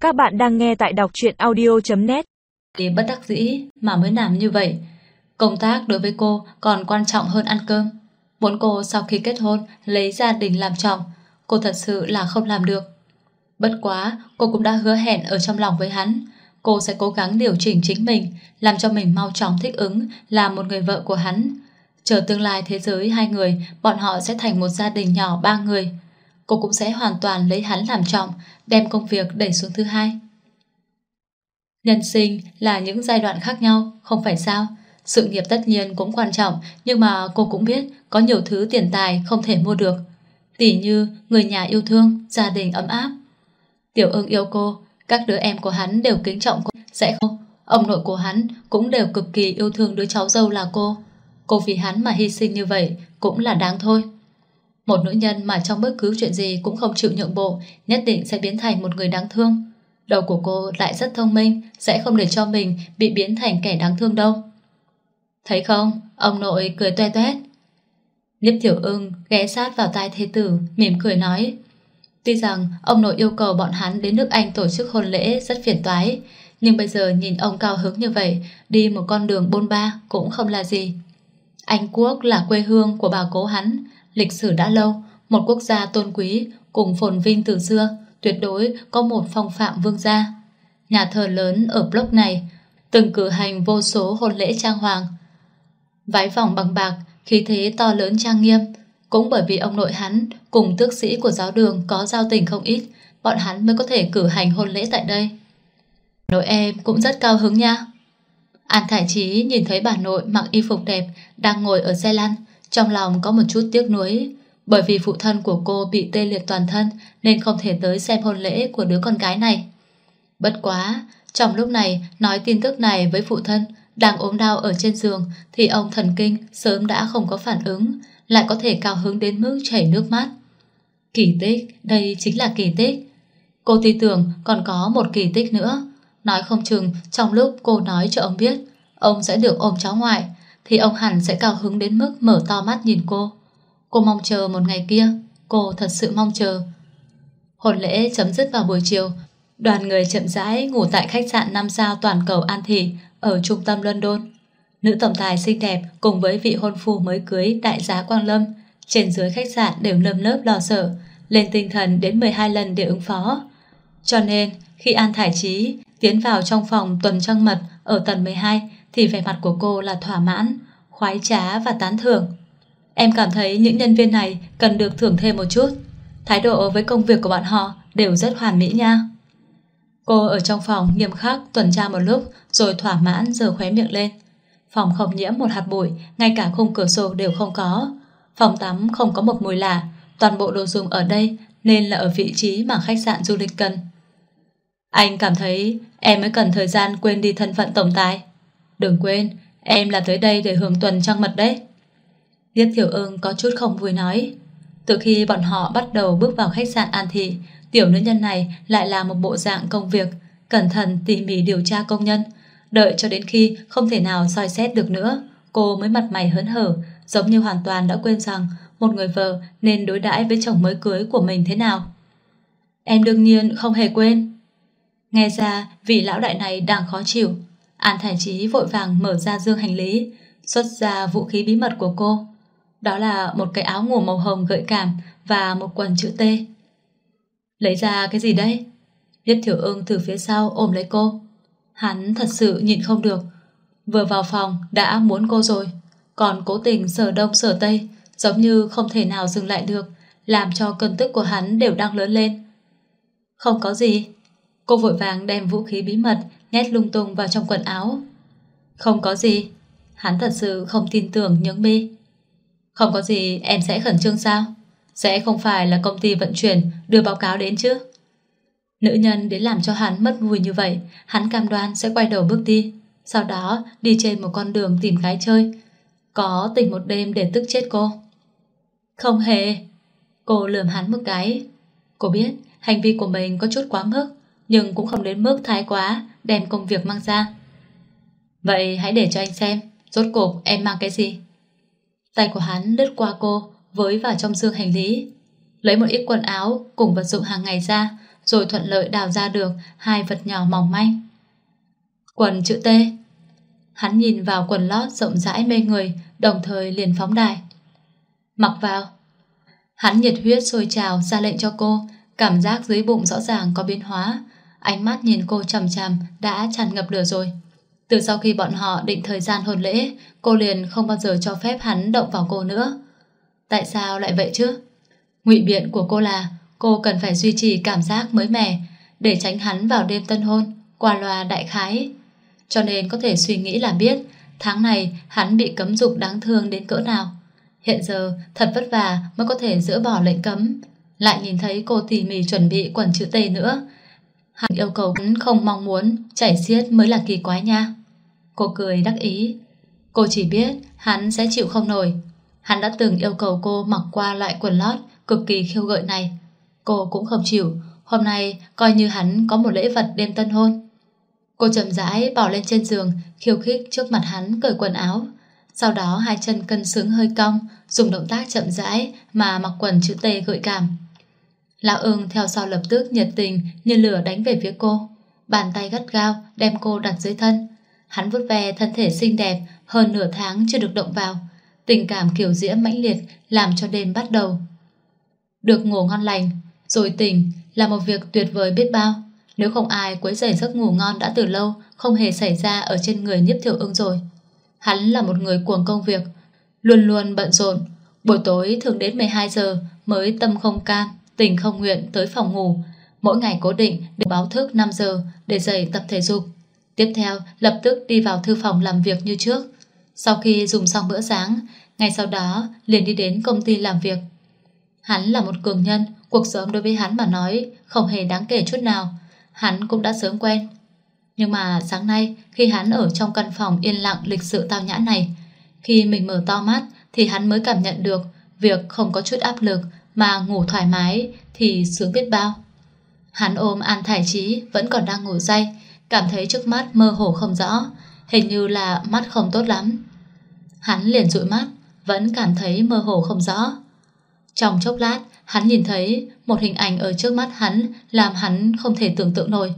Các bạn đang nghe tại đọc truyện audio.net. Thì bất đắc dĩ mà mới làm như vậy. Công tác đối với cô còn quan trọng hơn ăn cơm. Muốn cô sau khi kết hôn lấy gia đình làm trọng, cô thật sự là không làm được. Bất quá cô cũng đã hứa hẹn ở trong lòng với hắn, cô sẽ cố gắng điều chỉnh chính mình, làm cho mình mau chóng thích ứng làm một người vợ của hắn. Chờ tương lai thế giới hai người, bọn họ sẽ thành một gia đình nhỏ 3 người. Cô cũng sẽ hoàn toàn lấy hắn làm trọng, đem công việc đẩy xuống thứ hai. Nhân sinh là những giai đoạn khác nhau, không phải sao? Sự nghiệp tất nhiên cũng quan trọng, nhưng mà cô cũng biết có nhiều thứ tiền tài không thể mua được. Tỉ như người nhà yêu thương, gia đình ấm áp. Tiểu Ưng yêu cô, các đứa em của hắn đều kính trọng cô, sẽ không. Ông nội của hắn cũng đều cực kỳ yêu thương đứa cháu dâu là cô. Cô vì hắn mà hy sinh như vậy cũng là đáng thôi. Một nữ nhân mà trong bất cứ chuyện gì cũng không chịu nhượng bộ, nhất định sẽ biến thành một người đáng thương. Đầu của cô lại rất thông minh, sẽ không để cho mình bị biến thành kẻ đáng thương đâu. Thấy không, ông nội cười toe toét. Liếp Tiểu Ưng ghé sát vào tai thế tử, mỉm cười nói. Tuy rằng ông nội yêu cầu bọn hắn đến nước Anh tổ chức hôn lễ rất phiền toái, nhưng bây giờ nhìn ông cao hứng như vậy, đi một con đường bôn ba cũng không là gì. Anh Quốc là quê hương của bà cố hắn, lịch sử đã lâu, một quốc gia tôn quý cùng phồn vinh từ xưa, tuyệt đối có một phong phạm vương gia. Nhà thờ lớn ở block này từng cử hành vô số hôn lễ trang hoàng, váy vòng bằng bạc, khí thế to lớn trang nghiêm. Cũng bởi vì ông nội hắn cùng tước sĩ của giáo đường có giao tình không ít, bọn hắn mới có thể cử hành hôn lễ tại đây. Nội em cũng rất cao hứng nha. An Thải Chí nhìn thấy bà nội mặc y phục đẹp đang ngồi ở xe lăn, trong lòng có một chút tiếc nuối. Bởi vì phụ thân của cô bị tê liệt toàn thân nên không thể tới xem hôn lễ của đứa con gái này. Bất quá, trong lúc này nói tin tức này với phụ thân đang ốm đau ở trên giường thì ông thần kinh sớm đã không có phản ứng, lại có thể cao hứng đến mức chảy nước mắt. Kỳ tích, đây chính là kỳ tích. Cô tin tưởng còn có một kỳ tích nữa. Nói không chừng trong lúc cô nói cho ông biết ông sẽ được ôm cháu ngoại thì ông hẳn sẽ cao hứng đến mức mở to mắt nhìn cô. Cô mong chờ một ngày kia, cô thật sự mong chờ. Hôn lễ chấm dứt vào buổi chiều, đoàn người chậm rãi ngủ tại khách sạn 5 sao toàn cầu An Thị ở trung tâm London. Nữ tổng tài xinh đẹp cùng với vị hôn phu mới cưới đại giá Quang Lâm trên dưới khách sạn đều nơm nớp lo sợ, lên tinh thần đến 12 lần để ứng phó. Cho nên khi An Thải Chí tiến vào trong phòng tuần trăng mật ở tầng 12 thì vẻ mặt của cô là thỏa mãn, khoái trá và tán thưởng. Em cảm thấy những nhân viên này cần được thưởng thêm một chút. Thái độ với công việc của bọn họ đều rất hoàn mỹ nha. Cô ở trong phòng nghiêm khắc tuần tra một lúc rồi thỏa mãn giơ khóe miệng lên. Phòng không nhiễm một hạt bụi, ngay cả khung cửa sổ đều không có. Phòng tắm không có một mùi lạ, toàn bộ đồ dùng ở đây nên là ở vị trí mà khách sạn du lịch cần. Anh cảm thấy em mới cần thời gian quên đi thân phận tổng tài. Đừng quên, em là tới đây để hưởng tuần trăng mật đấy. Liếp Tiểu Ưng có chút không vui nói. Từ khi bọn họ bắt đầu bước vào khách sạn An Thị, tiểu nữ nhân này lại là một bộ dạng công việc, cẩn thận tỉ mỉ điều tra công nhân. Đợi cho đến khi không thể nào soi xét được nữa, cô mới mặt mày hớn hở, giống như hoàn toàn đã quên rằng một người vợ nên đối đãi với chồng mới cưới của mình thế nào. Em đương nhiên không hề quên. Nghe ra vị lão đại này đang khó chịu, An Thải Chí vội vàng mở ra dương hành lý, xuất ra vũ khí bí mật của cô. Đó là một cái áo ngủ màu hồng gợi cảm và một quần chữ T. Lấy ra cái gì đấy? Liếp Tiểu Ưng từ phía sau ôm lấy cô. Hắn thật sự nhịn không được, vừa vào phòng đã muốn cô rồi, còn cố tình sờ đông sờ tây, giống như không thể nào dừng lại được, làm cho cơn tức của hắn đều đang lớn lên. Không có gì. Cô vội vàng đem vũ khí bí mật nhét lung tung vào trong quần áo. Không có gì. Hắn thật sự không tin tưởng nhướng mi. Không có gì em sẽ khẩn trương sao? Sẽ không phải là công ty vận chuyển đưa báo cáo đến chứ? Nữ nhân đến làm cho hắn mất vui như vậy, hắn cam đoan sẽ quay đầu bước đi, sau đó đi trên một con đường tìm gái chơi, có tình một đêm để tức chết cô. Không hề. Cô lườm hắn một cái. Cô biết hành vi của mình có chút quá mức, nhưng cũng không đến mức thái quá đem công việc mang ra. Vậy hãy để cho anh xem rốt cuộc em mang cái gì. Tay của hắn lướt qua cô, với vào trong dương hành lý, lấy một ít quần áo cùng vật dụng hàng ngày ra, rồi thuận lợi đào ra được hai vật nhỏ mỏng manh. Quần chữ T. Hắn nhìn vào quần lót rộng rãi mê người, đồng thời liền phóng đài. Mặc vào. Hắn nhiệt huyết sôi trào ra lệnh cho cô, cảm giác dưới bụng rõ ràng có biến hóa. Ánh mắt nhìn cô chằm chằm đã tràn ngập lửa rồi. Từ sau khi bọn họ định thời gian hôn lễ, cô liền không bao giờ cho phép hắn động vào cô nữa. Tại sao lại vậy chứ? Ngụy biện của cô là cô cần phải duy trì cảm giác mới mẻ để tránh hắn vào đêm tân hôn, qua loa đại khái. Cho nên có thể suy nghĩ là biết tháng này hắn bị cấm dục đáng thương đến cỡ nào. Hiện giờ thật vất vả mới có thể dỡ bỏ lệnh cấm. Lại nhìn thấy cô tỉ mỉ chuẩn bị quần chữ T nữa. Hắn yêu cầu hắn không mong muốn chảy xiết mới là kỳ quái nha. Cô cười đắc ý. Cô chỉ biết hắn sẽ chịu không nổi. Hắn đã từng yêu cầu cô mặc qua loại quần lót cực kỳ khiêu gợi này. Cô cũng không chịu. Hôm nay coi như hắn có một lễ vật đêm tân hôn. Cô chậm rãi bỏ lên trên giường, khiêu khích trước mặt hắn cởi quần áo. Sau đó hai chân cân xứng hơi cong, dùng động tác chậm rãi mà mặc quần chữ T gợi cảm. Lão Ưng theo sau lập tức nhiệt tình như lửa đánh về phía cô. Bàn tay gắt gao đem cô đặt dưới thân. Hắn vuốt ve thân thể xinh đẹp hơn nửa tháng chưa được động vào. Tình cảm kiều diễm mãnh liệt làm cho đêm bắt đầu. Được ngủ ngon lành rồi tỉnh là một việc tuyệt vời biết bao. Nếu không ai quấy rầy giấc ngủ ngon đã từ lâu không hề xảy ra ở trên người Nhiếp Thiệu Ưng rồi. Hắn là một người cuồng công việc, luôn luôn bận rộn. Buổi tối thường đến 12 giờ mới tâm không cam, tình không nguyện tới phòng ngủ. Mỗi ngày cố định được báo thức 5 giờ để dậy tập thể dục. Tiếp theo lập tức đi vào thư phòng làm việc như trước. Sau khi dùng xong bữa sáng, ngay sau đó liền đi đến công ty làm việc. Hắn là một cường nhân, cuộc sống đối với hắn mà nói không hề đáng kể chút nào. Hắn cũng đã sớm quen. Nhưng mà sáng nay khi hắn ở trong căn phòng yên lặng lịch sự tao nhã này, khi mình mở to mắt thì hắn mới cảm nhận được việc không có chút áp lực mà ngủ thoải mái thì sướng biết bao. Hắn ôm An Thải Chí vẫn còn đang ngủ say, cảm thấy trước mắt mơ hồ không rõ, hình như là mắt không tốt lắm. Hắn liền dụi mắt, vẫn cảm thấy mơ hồ không rõ. Trong chốc lát hắn nhìn thấy một hình ảnh ở trước mắt hắn làm hắn không thể tưởng tượng nổi.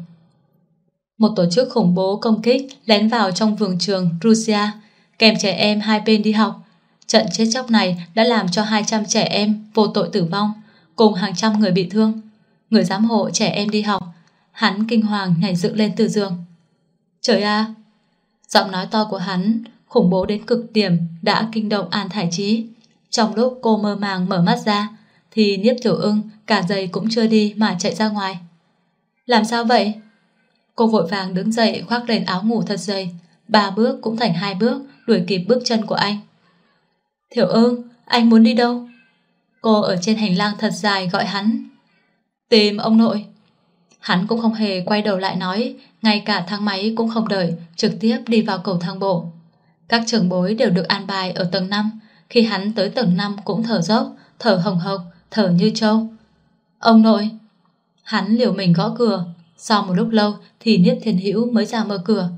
Một tổ chức khủng bố công kích lén vào trong vườn trường Russia, kèm trẻ em hai bên đi học. Trận chết chóc này đã làm cho 200 trẻ em vô tội tử vong, cùng hàng trăm người bị thương. Người giám hộ trẻ em đi học, hắn kinh hoàng nhảy dựng lên từ giường. Trời à! Giọng nói to của hắn khủng bố đến cực điểm đã kinh động An Thải Chí. Trong lúc cô mơ màng mở mắt ra thì Nhiếp Thiệu Ưng cả giày cũng chưa đi mà chạy ra ngoài. Làm sao vậy? Cô vội vàng đứng dậy khoác lên áo ngủ thật dày, 3 bước cũng thành 2 bước đuổi kịp bước chân của anh. Thiệu Ưng, anh muốn đi đâu? Cô ở trên hành lang thật dài gọi hắn. Tìm ông nội. Hắn cũng không hề quay đầu lại nói, ngay cả thang máy cũng không đợi, trực tiếp đi vào cầu thang bộ. Các trưởng bối đều được an bài ở tầng 5. Khi hắn tới tầng 5 cũng thở dốc, thở hồng hộc, thở như trâu. Ông nội. Hắn liều mình gõ cửa. Sau một lúc lâu thì Niếp Thiên Hữu mới ra mở cửa.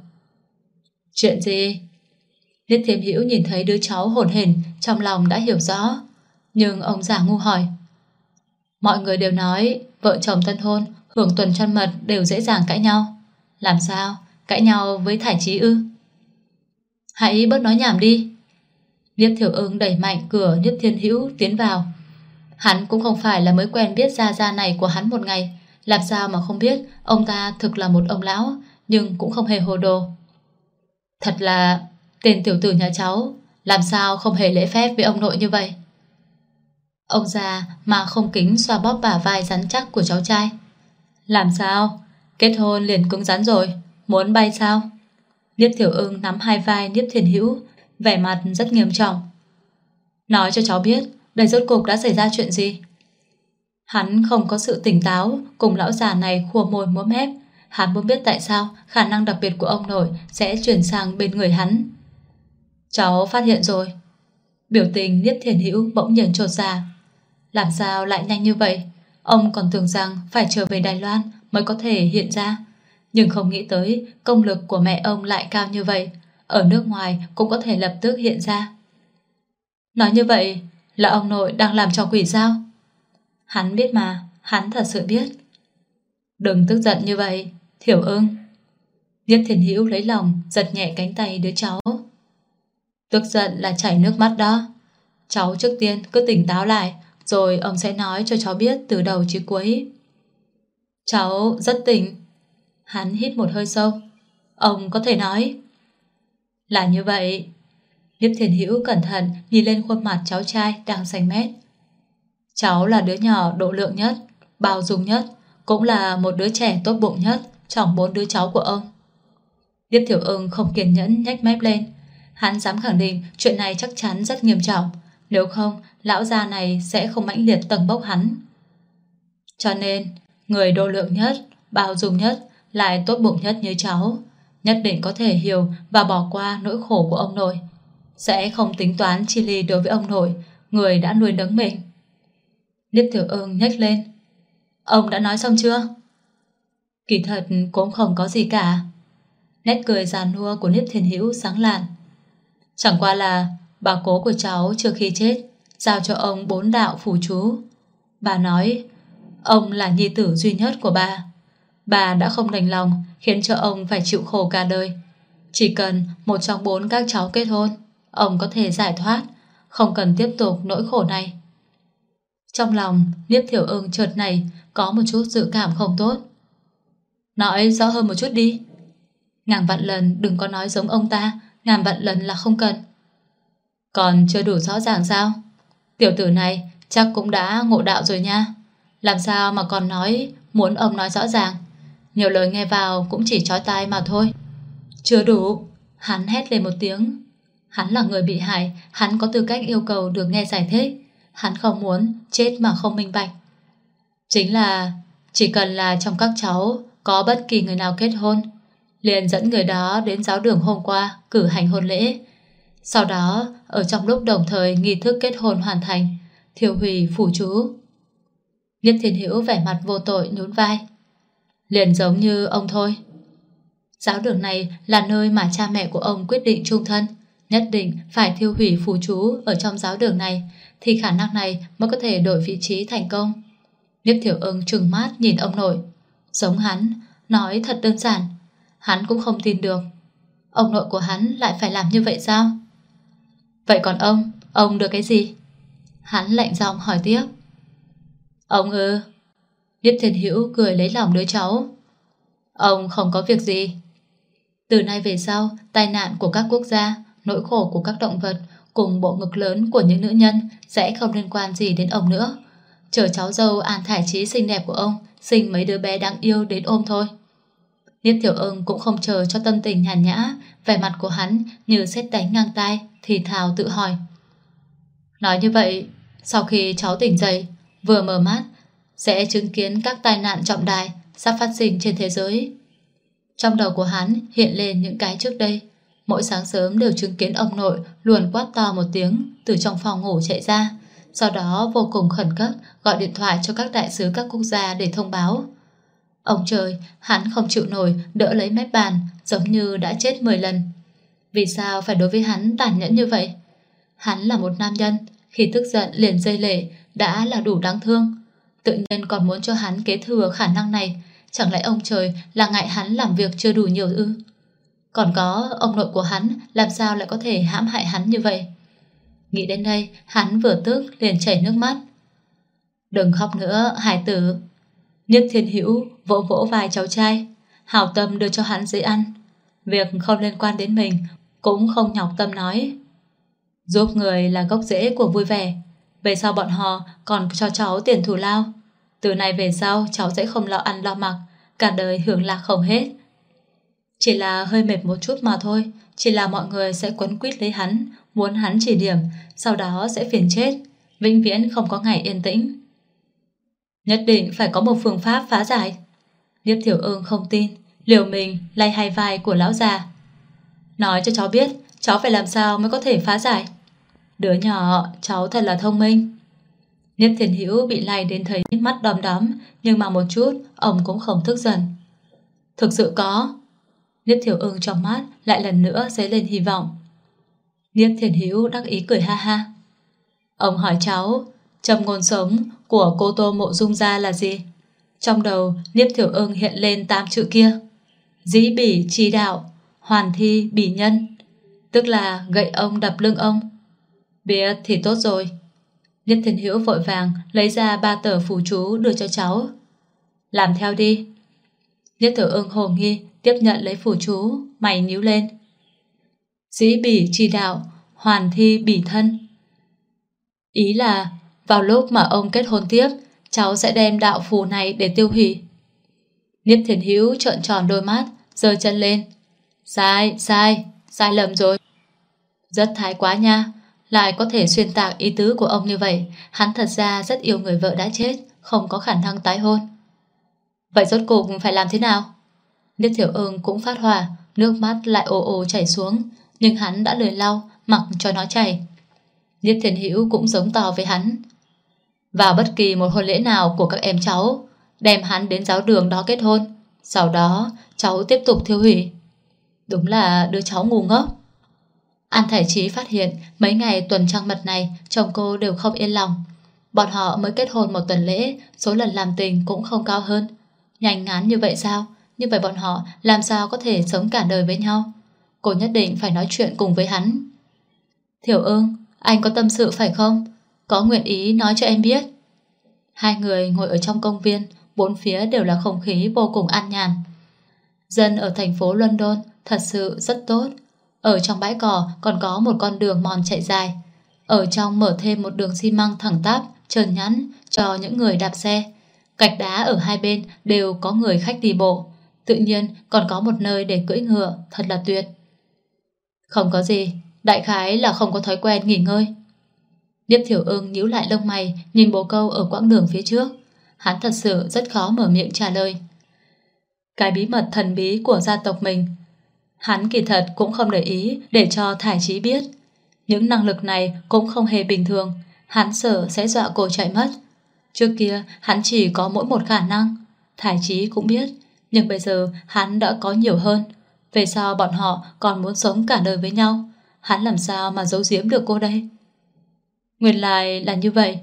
Chuyện gì? Niếp Thiên Hữu nhìn thấy đứa cháu hổn hển, trong lòng đã hiểu rõ. Nhưng ông già ngu hỏi. Mọi người đều nói vợ chồng tân hôn hưởng tuần trăng mật đều dễ dàng cãi nhau. Làm sao? Cãi nhau với Thải Chí ư? Hãy bớt nói nhảm đi. Niếp Thiệu Ưng đẩy mạnh cửa Niếp Thiên Hữu tiến vào. Hắn cũng không phải là mới quen biết gia này của hắn một ngày. Làm sao mà không biết ông ta thực là một ông lão, nhưng cũng không hề hồ đồ. Thật là tên tiểu tử nhà cháu, làm sao không hề lễ phép với ông nội như vậy? Ông già mà không kính xoa bóp bả vai rắn chắc của cháu trai. Làm sao? Kết hôn liền cứng rắn rồi, muốn bay sao? Niếp Thiệu Ưng nắm hai vai Niếp Thiên Hữu, vẻ mặt rất nghiêm trọng. Nói cho cháu biết, đây rốt cuộc đã xảy ra chuyện gì? Hắn không có sự tỉnh táo, cùng lão già này khua môi múa mép. Hắn muốn biết tại sao khả năng đặc biệt của ông nội sẽ chuyển sang bên người hắn. Cháu phát hiện rồi. Biểu tình Niếp Thiên Hữu bỗng nhiên chột dạ. Làm sao lại nhanh như vậy? Ông còn tưởng rằng phải trở về Đài Loan mới có thể hiện ra. Nhưng không nghĩ tới công lực của mẹ ông lại cao như vậy. Ở nước ngoài cũng có thể lập tức hiện ra. Nói như vậy là ông nội đang làm trò quỷ sao? Hắn biết mà, hắn thật sự biết. Đừng tức giận như vậy, Thiểu Ưng. Nhiếp Thiên Hữu lấy lòng giật nhẹ cánh tay đứa cháu. Tức giận là chảy nước mắt đó. Cháu trước tiên cứ tỉnh táo lại, rồi ông sẽ nói cho cháu biết từ đầu chí cuối. Cháu rất tỉnh. Hắn hít một hơi sâu. Ông có thể nói. Là như vậy. Nhiếp Thiên Hữu cẩn thận nhìn lên khuôn mặt cháu trai đang xanh mét. Cháu là đứa nhỏ độ lượng nhất, bao dung nhất, cũng là một đứa trẻ tốt bụng nhất trong 4 đứa cháu của ông. Điếp Thiểu Ưng không kiên nhẫn nhếch mép lên. Hắn dám khẳng định chuyện này chắc chắn rất nghiêm trọng, nếu không lão già này sẽ không mãnh liệt tầng bốc hắn. Cho nên người độ lượng nhất, bao dung nhất, lại tốt bụng nhất như cháu nhất định có thể hiểu và bỏ qua nỗi khổ của ông nội, sẽ không tính toán chi ly đối với ông nội, người đã nuôi nấng mình. Điếp Thiểu Ưng nhếch lên. Ông đã nói xong chưa? Kỳ thật cũng không có gì cả. Nét cười già nua của Niếp Thiên Hữu sáng lạn. Chẳng qua là bà cố của cháu trước khi chết giao cho ông 4 đạo phù chú. Bà nói ông là nhi tử duy nhất của bà. Bà đã không đành lòng khiến cho ông phải chịu khổ cả đời. Chỉ cần một trong 4 các cháu kết hôn, ông có thể giải thoát, không cần tiếp tục nỗi khổ này. Trong lòng Niếp Thiểu Ưng chợt này có một chút dự cảm không tốt. Nói rõ hơn một chút đi. Ngàn vạn lần đừng có nói giống ông ta, ngàn vạn lần là không cần. Còn chưa đủ rõ ràng sao? Tiểu tử này chắc cũng đã ngộ đạo rồi nha. Làm sao mà còn nói muốn ông nói rõ ràng? Nhiều lời nghe vào cũng chỉ chói tai mà thôi. Chưa đủ. Hắn hét lên một tiếng. Hắn là người bị hại, hắn có tư cách yêu cầu được nghe giải thích. Hắn không muốn chết mà không minh bạch. Chính là chỉ cần là trong các cháu có bất kỳ người nào kết hôn, liền dẫn người đó đến giáo đường hôm qua cử hành hôn lễ. Sau đó ở trong lúc đồng thời nghi thức kết hôn hoàn thành, thiêu hủy phù chú. Nhiếp Thiên Hữu vẻ mặt vô tội nhún vai. Liền giống như ông thôi. Giáo đường này là nơi mà cha mẹ của ông quyết định chung thân, nhất định phải thiêu hủy phù chú ở trong giáo đường này, thì khả năng này mới có thể đổi vị trí thành công. Nhiếp Thiểu Ưng trừng mắt nhìn ông nội. Giống hắn, nói thật đơn giản. Hắn cũng không tin được. Ông nội của hắn lại phải làm như vậy sao? Vậy còn ông được cái gì? Hắn lạnh giọng hỏi tiếp. Ông ư? Nhiếp Thiên Hữu cười lấy lòng đứa cháu. Ông không có việc gì. Từ nay về sau, tai nạn của các quốc gia, nỗi khổ của các động vật cùng bộ ngực lớn của những nữ nhân sẽ không liên quan gì đến ông nữa. Chờ cháu dâu An Thải Trí xinh đẹp của ông sinh mấy đứa bé đáng yêu đến ôm thôi. Niếp Thiểu Ưng cũng không chờ cho tâm tình nhàn nhã, vẻ mặt của hắn như sét đánh ngang tai, thì thào tự hỏi. Nói như vậy, sau khi cháu tỉnh dậy, vừa mở mắt, sẽ chứng kiến các tai nạn trọng đại sắp phát sinh trên thế giới. Trong đầu của hắn hiện lên những cái trước đây. Mỗi sáng sớm đều chứng kiến ông nội luồn quát to một tiếng từ trong phòng ngủ chạy ra, sau đó vô cùng khẩn cấp gọi điện thoại cho các đại sứ các quốc gia để thông báo. Ông trời, hắn không chịu nổi đỡ lấy mép bàn, giống như đã chết 10 lần. Vì sao phải đối với hắn tàn nhẫn như vậy? Hắn là một nam nhân, khi tức giận liền rơi lệ đã là đủ đáng thương. Tự nhiên còn muốn cho hắn kế thừa khả năng này. Chẳng lẽ ông trời là ngại hắn làm việc chưa đủ nhiều ư? Còn có ông nội của hắn làm sao lại có thể hãm hại hắn như vậy? Nghĩ đến đây, hắn vừa tức liền chảy nước mắt. Đừng khóc nữa, hài tử. Nhiếp Thiên Hữu vỗ vỗ vai cháu trai, hảo tâm đưa cho hắn giấy ăn. Việc không liên quan đến mình cũng không nhọc tâm nói. Giúp người là gốc rễ của vui vẻ. Về sau bọn họ còn cho cháu tiền thù lao. Từ nay về sau cháu sẽ không lo ăn lo mặc, cả đời hưởng lạc không hết. Chỉ là hơi mệt một chút mà thôi. Chỉ là mọi người sẽ quấn quýt lấy hắn, muốn hắn chỉ điểm, sau đó sẽ phiền chết, vĩnh viễn không có ngày yên tĩnh. Nhất định phải có một phương pháp phá giải. Nhiếp Thiểu Ưng không tin, liều mình lay hai vai của lão già. Nói cho cháu biết, cháu phải làm sao mới có thể phá giải. Đứa nhỏ, cháu thật là thông minh. Nhiếp Thiên Hữu bị lay đến thấy mắt đom đóm, nhưng mà một chút ông cũng không tức giận. Thực sự có. Nhiếp Thiểu Ưng trong mắt lại lần nữa dấy lên hy vọng. Nhiếp Thiên Hữu đắc ý cười ha ha. Ông hỏi cháu, châm ngôn sống của cô Tô Mộ Dung gia là gì? Trong đầu Niếp Thiểu Ưng hiện lên 8 chữ kia: dĩ bỉ chi đạo, hoàn thi bỉ nhân, tức là gậy ông đập lưng ông. Biết thì tốt rồi. Niếp Thiên Hữu vội vàng lấy ra 3 tờ phù chú đưa cho cháu. Làm theo đi. Niếp Thiểu Ưng hồ nghi tiếp nhận lấy phù chú, mày nhíu lên. Dĩ bỉ chi đạo, hoàn thi bỉ thân. Ý là vào lúc mà ông kết hôn tiếp, cháu sẽ đem đạo phù này để tiêu hủy. Niếp Thiên Hữu trợn tròn đôi mắt, giơ chân lên. Sai lầm rồi. Rất thái quá nha, lại có thể xuyên tạc ý tứ của ông như vậy. Hắn thật ra rất yêu người vợ đã chết, không có khả năng tái hôn. Vậy rốt cuộc phải làm thế nào? Niếp Thiểu Ưng cũng phát hỏa, nước mắt lại ồ ồ chảy xuống, nhưng hắn đã lười lau, mặc cho nó chảy. Niếp Thiên Hữu cũng giống to với hắn. Vào bất kỳ một hôn lễ nào của các em cháu, đem hắn đến giáo đường đó kết hôn, sau đó cháu tiếp tục thiêu hủy. Đúng là đứa cháu ngu ngốc. An Thải Chí phát hiện mấy ngày tuần trăng mật này chồng cô đều không yên lòng. Bọn họ mới kết hôn một tuần lễ, số lần làm tình cũng không cao hơn. Nhanh ngán như vậy sao? Như vậy bọn họ làm sao có thể sống cả đời với nhau? Cô nhất định phải nói chuyện cùng với hắn. Thiểu Ưng, anh có tâm sự phải không? Có nguyện ý nói cho em biết. Hai người ngồi ở trong công viên, bốn phía đều là không khí vô cùng an nhàn. Dân ở thành phố London thật sự rất tốt. Ở trong bãi cỏ còn có một con đường mòn chạy dài. Ở trong mở thêm một đường xi măng thẳng tắp, trơn nhẵn cho những người đạp xe. Gạch đá ở hai bên đều có người khách đi bộ. Tự nhiên còn có một nơi để cưỡi ngựa, thật là tuyệt. Không có gì, đại khái là không có thói quen nghỉ ngơi. Niếp Thiểu Ưng nhíu lại lông mày, nhìn bồ câu ở quãng đường phía trước. Hắn thật sự rất khó mở miệng trả lời. Cái bí mật thần bí của gia tộc mình, hắn kỳ thật cũng không để ý để cho Thải Chí biết. Những năng lực này cũng không hề bình thường, hắn sợ sẽ dọa cô chạy mất. Trước kia hắn chỉ có mỗi một khả năng, Thải Chí cũng biết, nhưng bây giờ hắn đã có nhiều hơn. Về sau bọn họ còn muốn sống cả đời với nhau, hắn làm sao mà giấu giếm được cô đây? Nguyên lai là như vậy.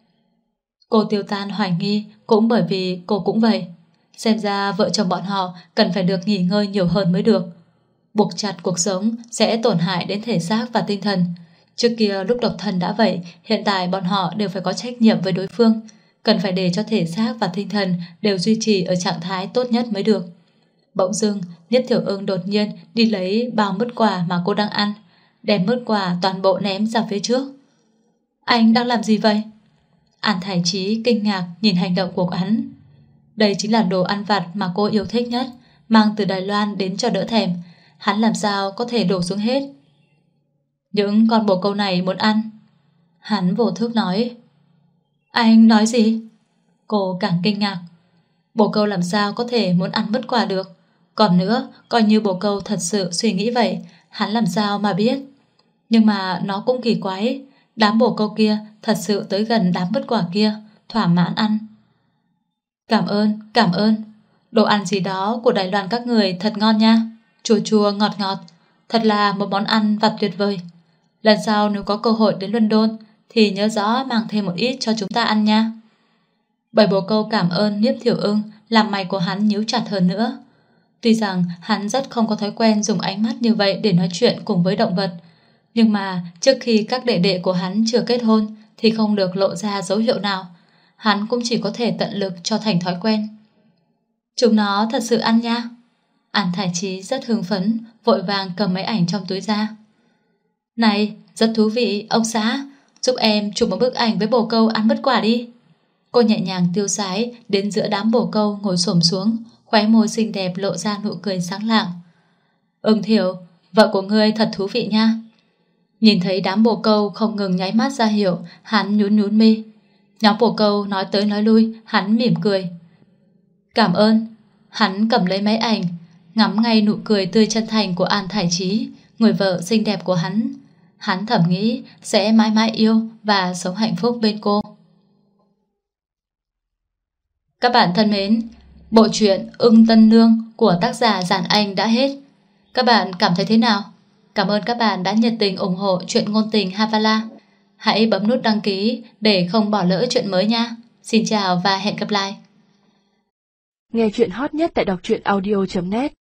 Cô tiêu tan hoài nghi cũng bởi vì cô cũng vậy. Xem ra vợ chồng bọn họ cần phải được nghỉ ngơi nhiều hơn mới được. Buộc chặt cuộc sống sẽ tổn hại đến thể xác và tinh thần. Trước kia lúc độc thân đã vậy, hiện tại bọn họ đều phải có trách nhiệm với đối phương. Cần phải để cho thể xác và tinh thần đều duy trì ở trạng thái tốt nhất mới được. Bỗng dưng, Niếp Thiểu Ưng đột nhiên đi lấy bao mứt quả mà cô đang ăn, đem mứt quả toàn bộ ném ra phía trước. Anh đang làm gì vậy? An Thải Chí kinh ngạc nhìn hành động của hắn. Đây chính là đồ ăn vặt mà cô yêu thích nhất, mang từ Đài Loan đến cho đỡ thèm. Hắn làm sao có thể đổ xuống hết? Những con bồ câu này muốn ăn. Hắn vô thức nói. Anh nói gì? Cô càng kinh ngạc. Bồ câu làm sao có thể muốn ăn mứt quả được? Còn nữa, coi như bồ câu thật sự suy nghĩ vậy, hắn làm sao mà biết? Nhưng mà nó cũng kỳ quái. Đám bồ câu kia thật sự tới gần đám mứt quả kia, thỏa mãn ăn. Cảm ơn. Đồ ăn gì đó của Đài Loan các người thật ngon nha. Chua chua ngọt ngọt. Thật là một món ăn vặt tuyệt vời. Lần sau nếu có cơ hội đến London thì nhớ rõ mang thêm một ít cho chúng ta ăn nha. Bảy bồ câu cảm ơn Niếp Thiểu Ưng làm mày của hắn nhíu chặt hơn nữa. Tuy rằng hắn rất không có thói quen dùng ánh mắt như vậy để nói chuyện cùng với động vật, nhưng mà trước khi các đệ đệ của hắn chưa kết hôn thì không được lộ ra dấu hiệu nào. Hắn cũng chỉ có thể tận lực cho thành thói quen. Chúng nó thật sự ăn nha. An Thải Chí rất hưng phấn, vội vàng cầm mấy ảnh trong túi ra. Này, rất thú vị, ông xã, giúp em chụp một bức ảnh với bồ câu ăn mứt quả đi. Cô nhẹ nhàng tiêu sái đến giữa đám bồ câu ngồi xổm xuống, khóe môi xinh đẹp lộ ra nụ cười sáng lạng. Thiểu, vợ của ngươi thật thú vị nha. Nhìn thấy đám bồ câu không ngừng nháy mắt ra hiệu, hắn nhún mi. Nhóm bồ câu nói tới nói lui, hắn mỉm cười. Cảm ơn. Hắn cầm lấy máy ảnh, ngắm ngay nụ cười tươi chân thành của An Thải Chí, người vợ xinh đẹp của hắn. Hắn thầm nghĩ sẽ mãi mãi yêu và sống hạnh phúc bên cô. Các bạn thân mến, bộ truyện Ưng Tân Nương của tác giả Giản Anh đã hết. Các bạn cảm thấy thế nào? Cảm ơn các bạn đã nhiệt tình ủng hộ truyện ngôn tình Havala. Hãy bấm nút đăng ký để không bỏ lỡ chuyện mới nha. Xin chào và hẹn gặp lại. Nghe chuyện hot nhất tại đọc truyện audio.net